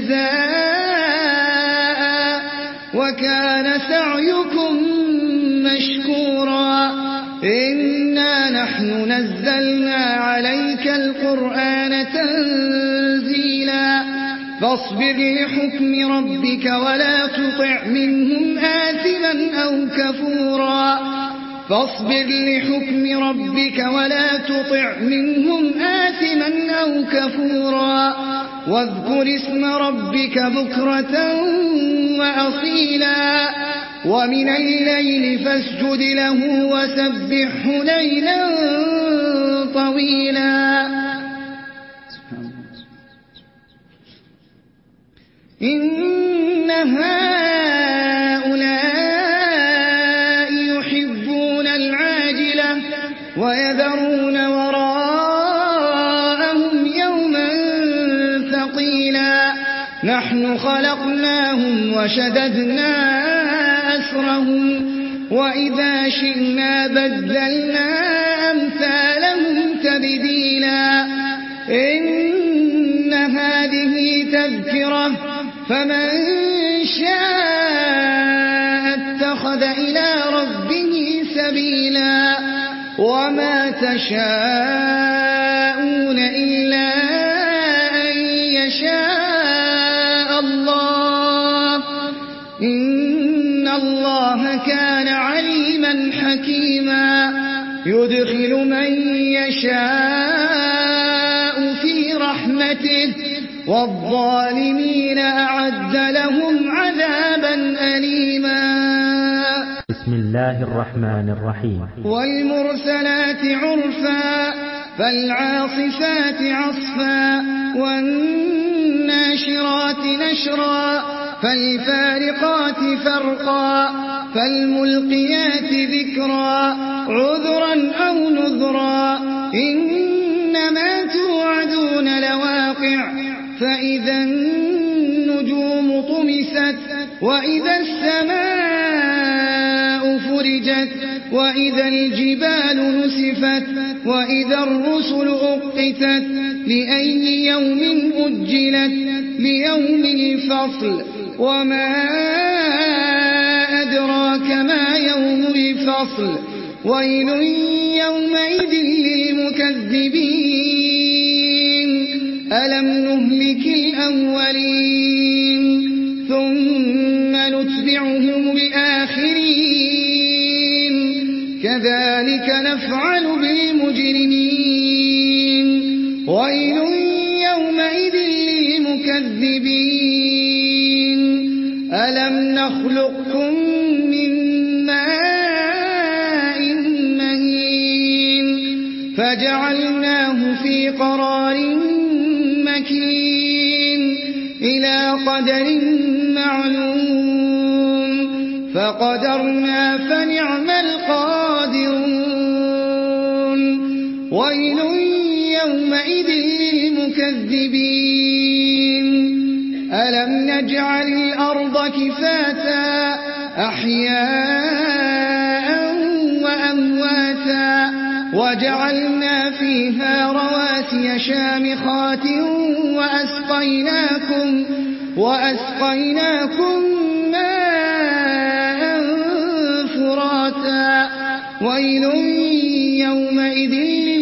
C: جزاء وكان سعيكم مشكورا إنا نحن نزلنا عليك القرآن تنزيلا فاصبر لحكم ربك ولا تطع منهم آثما أو كفورا فاصبر لحكم ربك ولا تطع منهم آثما أو كفورا واذكر اسم ربك بكرة وأصيلا ومن الليل فاسجد له وسبحه ليلا طويلا. إن هؤلاء يحبون العاجلة ويذرون وراءهم يوما ثقيلا نحن خلقناهم وشددنا أسرهم وإذا شئنا بدلنا أمثالهم تبديلا إن هذه تذكرة فمن شاء اتخذ إلى ربه سبيلا وما تشاءون إلا أن يشاء الله إن الله كان عليما حكيما يدخل من يشاء في رحمته والظالمين أعد لهم عذابا أليما.
D: بسم الله الرحمن الرحيم.
C: والمرسلات عرفا فالعاصفات عصفا والناشرات نشرا فالفارقات فرقا فالملقيات ذكرا عذرا أو نذرا إنما توعدون لواقع فإذا النجوم طمست وإذا السماء فرجت وإذا الجبال نسفت وإذا الرسل أقتت لأي يوم أجلت ليوم الفصل وما أدراك ما يوم الفصل ويل يومئذ للمكذبين ألم نهلك الأولين ثم نتبعهم الآخرين كذلك نفعل بالمجرمين ويل يومئذ للمكذبين ألم نخلقكم من ماء مهين فجعلناه في قرار مكين إلى قدر معلوم فقدرنا فنعم القادرون ويل يومئذ للمكذبين ألم نجعل الأرض كفاتا أحياء وأمواتا وجعلنا فيها رواسي شامخات وأسقيناكم وأسقيناكم ماء فراتا ويل يومئذ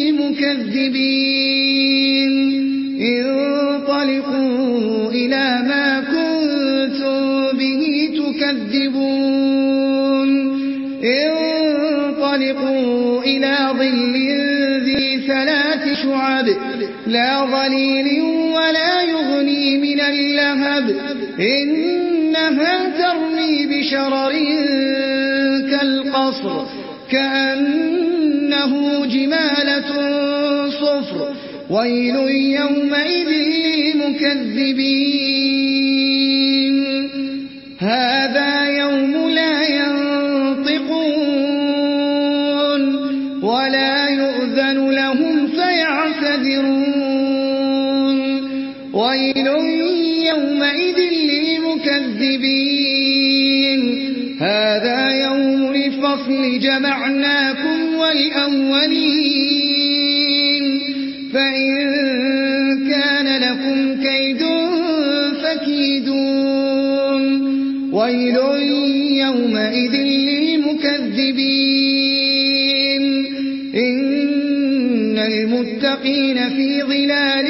C: للمكذبين انطلقوا إلى ما كنتم به تكذبون انطلقوا إلى ظل ذي ثلاث شعب لا ظليل ولا يغني من اللهب إنها ترمي بشرر كالقصر كأنه جمالة صفر ويل يومئذ للمكذبين هذا يوم لا ينطقون ولا يؤذن لهم فيعتذرون يومئذ للمكذبين هذا يوم الفصل جمعناكم والأولين فإن كان لكم كيد فكيدون ويل يومئذ للمكذبين إن المتقين في ظلال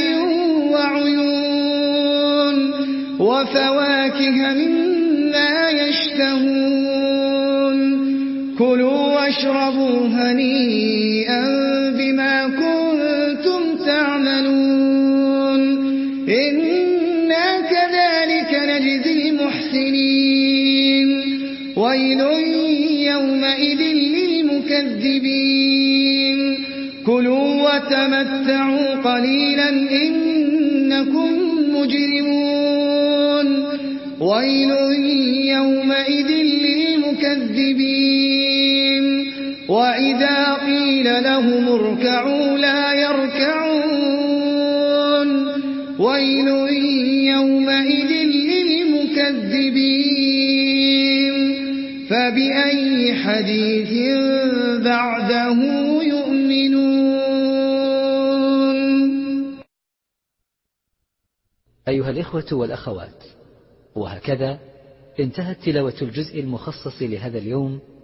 C: وعيون وفواكه مما يشتهون كلوا واشربوا هنيئا بما كنتم تعملون إنا كذلك نجزي المحسنين ويل يومئذ للمكذبين كلوا وتمتعوا قليلا إنكم مجرمون ويل يومئذ للمكذبين وإذا قيل لهم اركعوا لا يركعون ويل يومئذ للمكذبين فبأي حديث بعده يؤمنون.
A: أيها الإخوة والأخوات، وهكذا انتهت تلاوة الجزء المخصص لهذا اليوم